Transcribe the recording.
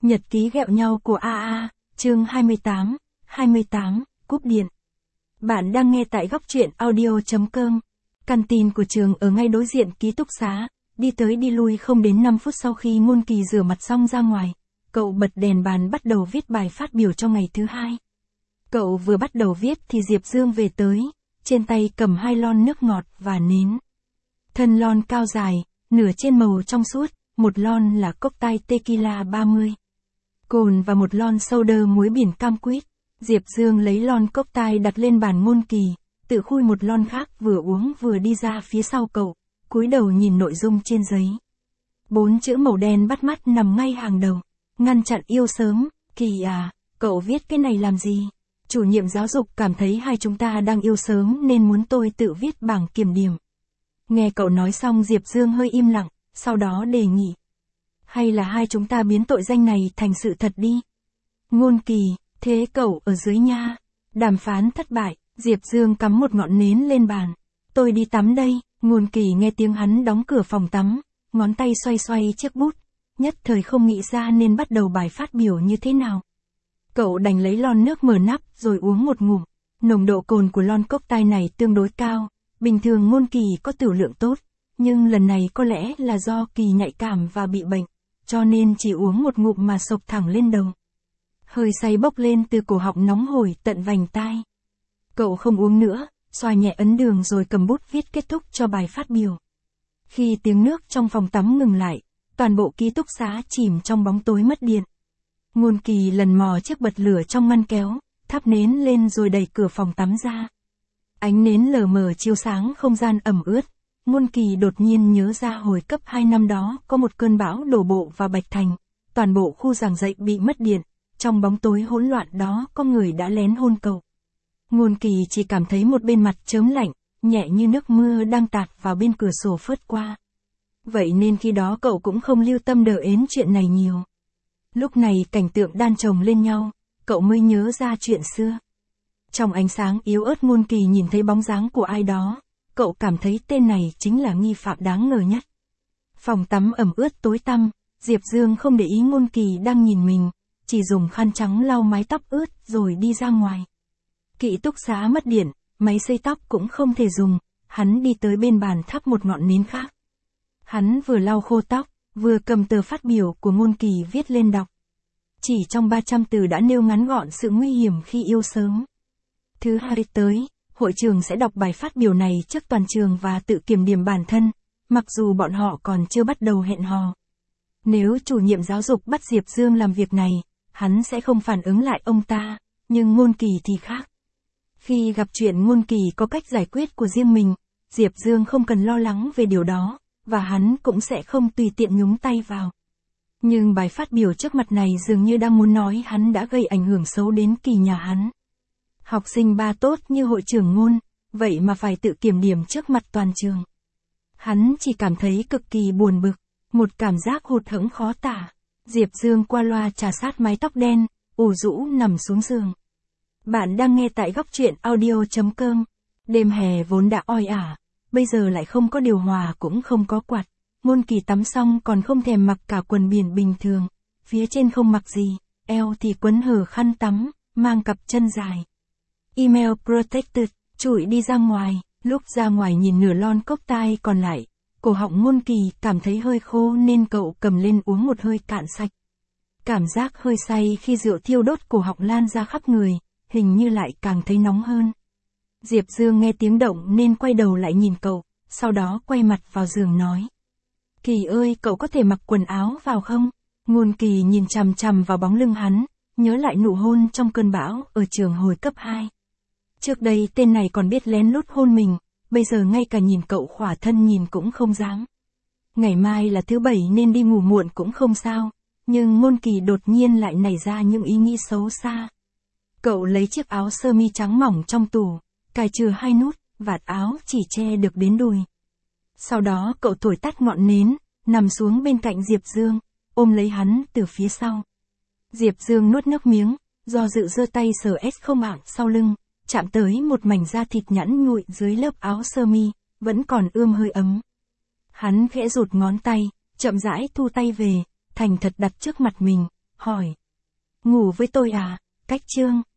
Nhật ký ghẹo nhau của AA, chương 28, cúp điện. Bạn đang nghe tại góc truyện audio.com. Căn tin của trường ở ngay đối diện ký túc xá, đi tới đi lui không đến 5 phút sau khi Môn Kỳ rửa mặt xong ra ngoài, cậu bật đèn bàn bắt đầu viết bài phát biểu cho ngày thứ hai. Cậu vừa bắt đầu viết thì Diệp Dương về tới, trên tay cầm 2 lon nước ngọt và nến. Thân lon cao dài, nửa trên màu trong suốt, một lon là cocktail tequila 30. Cồn và một lon soda muối biển cam quýt. Diệp Dương lấy lon cocktail đặt lên bàn Môn Kỳ, tự khui một lon khác vừa uống vừa đi ra phía sau cậu, cúi đầu nhìn nội dung trên giấy. 4 chữ màu đen bắt mắt nằm ngay hàng đầu. Ngăn chặn yêu sớm. Kỳ à, cậu viết cái này làm gì? Chủ nhiệm giáo dục cảm thấy hai chúng ta đang yêu sớm nên muốn tôi tự viết bảng kiểm điểm. Nghe cậu nói xong Diệp Dương hơi im lặng, sau đó đề nghị. Hay là hai chúng ta biến tội danh này thành sự thật đi. Ngôn Kỳ, thế cậu ở dưới nha. Đàm phán thất bại, Diệp Dương cắm một ngọn nến lên bàn. Tôi đi tắm đây. Ngôn Kỳ nghe tiếng hắn đóng cửa phòng tắm, ngón tay xoay xoay chiếc bút, nhất thời không nghĩ ra nên bắt đầu bài phát biểu như thế nào. Cậu đành lấy lon nước mở nắp rồi uống một ngụm. Nồng độ cồn của lon cocktail này tương đối cao, bình thường Ngôn Kỳ có tửu lượng tốt, nhưng lần này có lẽ là do Kỳ nhạy cảm và bị bệnh, cho nên chỉ uống một ngụm mà sộc thẳng lên đầu. Hơi say bốc lên từ cổ họng nóng hổi tận vành tai. Cậu không uống nữa, xoa nhẹ ấn đường rồi cầm bút viết kết thúc cho bài phát biểu. Khi tiếng nước trong phòng tắm ngừng lại, toàn bộ ký túc xá chìm trong bóng tối mất điện. Ngôn Kỳ lần mò chiếc bật lửa trong ngăn kéo, thắp nến lên rồi đẩy cửa phòng tắm ra. Ánh nến lờ mờ chiếu sáng không gian ẩm ướt. Ngôn Kỳ đột nhiên nhớ ra hồi cấp 2 năm đó có một cơn bão đổ bộ vào Bạch Thành, toàn bộ khu giảng dạy bị mất điện, trong bóng tối hỗn loạn đó có người đã lén hôn cậu. Ngôn Kỳ chỉ cảm thấy một bên mặt chớm lạnh, nhẹ như nước mưa đang tạt vào bên cửa sổ phớt qua. Vậy nên khi đó cậu cũng không lưu tâm đờ ến chuyện này nhiều. Lúc này cảnh tượng đan chồng lên nhau, cậu mới nhớ ra chuyện xưa. Trong ánh sáng yếu ớt Ngôn Kỳ nhìn thấy bóng dáng của ai đó. Cậu cảm thấy tên này chính là nghi phạm đáng ngờ nhất. Phòng tắm ẩm ướt tối tăm, Diệp Dương không để ý Ngôn Kỳ đang nhìn mình, chỉ dùng khăn trắng lau mái tóc ướt rồi đi ra ngoài. Ký túc xá mất điện, máy sấy tóc cũng không thể dùng, hắn đi tới bên bàn thắp một ngọn nến khác. Hắn vừa lau khô tóc, vừa cầm tờ phát biểu của Ngôn Kỳ viết lên đọc. Chỉ trong 300 từ đã nêu ngắn gọn sự nguy hiểm khi yêu sớm. Thứ hai tới, hội trường sẽ đọc bài phát biểu này trước toàn trường và tự kiểm điểm bản thân, mặc dù bọn họ còn chưa bắt đầu hẹn hò. Nếu chủ nhiệm giáo dục bắt Diệp Dương làm việc này, hắn sẽ không phản ứng lại ông ta, nhưng Ngôn Kỳ thì khác. Khi gặp chuyện Ngôn Kỳ có cách giải quyết của riêng mình, Diệp Dương không cần lo lắng về điều đó, và hắn cũng sẽ không tùy tiện nhúng tay vào. Nhưng bài phát biểu trước mặt này dường như đang muốn nói hắn đã gây ảnh hưởng xấu đến Kỳ nhà hắn. Học sinh ba tốt như hội trưởng Ngôn, vậy mà phải tự kiểm điểm trước mặt toàn trường. Hắn chỉ cảm thấy cực kỳ buồn bực, một cảm giác hụt hẫng khó tả. Diệp Dương qua loa chà sát mái tóc đen, ủ rũ nằm xuống giường. Bạn đang nghe tại góc truyện audio.com. Đêm hè vốn đã oi ả, bây giờ lại không có điều hòa cũng không có quạt. Ngôn Kỳ tắm xong còn không thèm mặc cả quần biển bình thường, phía trên không mặc gì, eo thì quấn hở khăn tắm, mang cặp chân dài. Email protected, trụi đi ra ngoài, lúc ra ngoài nhìn nửa lon cocktail còn lại, cổ họng Ngôn Kỳ cảm thấy hơi khô nên cậu cầm lên uống một hơi cạn sạch. Cảm giác hơi say khi rượu thiêu đốt cổ họng lan ra khắp người, hình như lại càng thấy nóng hơn. Diệp Dương nghe tiếng động nên quay đầu lại nhìn cậu, sau đó quay mặt vào giường nói. Kỳ ơi, cậu có thể mặc quần áo vào không? Ngôn Kỳ nhìn chằm chằm vào bóng lưng hắn, nhớ lại nụ hôn trong cơn bão ở trường hồi cấp 2. Trước đây tên này còn biết lén lút hôn mình, bây giờ ngay cả nhìn cậu khỏa thân nhìn cũng không dám. Ngày mai là thứ 7 nên đi ngủ muộn cũng không sao, nhưng Ngôn Kỳ đột nhiên lại nảy ra những ý nghĩ xấu xa. Cậu lấy chiếc áo sơ mi trắng mỏng trong tủ, cài trừ 2 nút, vạt áo chỉ che được đến đùi. Sau đó cậu thổi tắt ngọn nến, nằm xuống bên cạnh Diệp Dương, ôm lấy hắn từ phía sau. Diệp Dương nuốt nước miếng, do dự giơ tay sờ không ảng sau lưng, chạm tới một mảnh da thịt nhẵn nhụi dưới lớp áo sơ mi, vẫn còn ươm hơi ấm. Hắn khẽ rụt ngón tay, chậm rãi thu tay về, thành thật đặt trước mặt mình, hỏi. Ngủ với tôi à? Cách chương.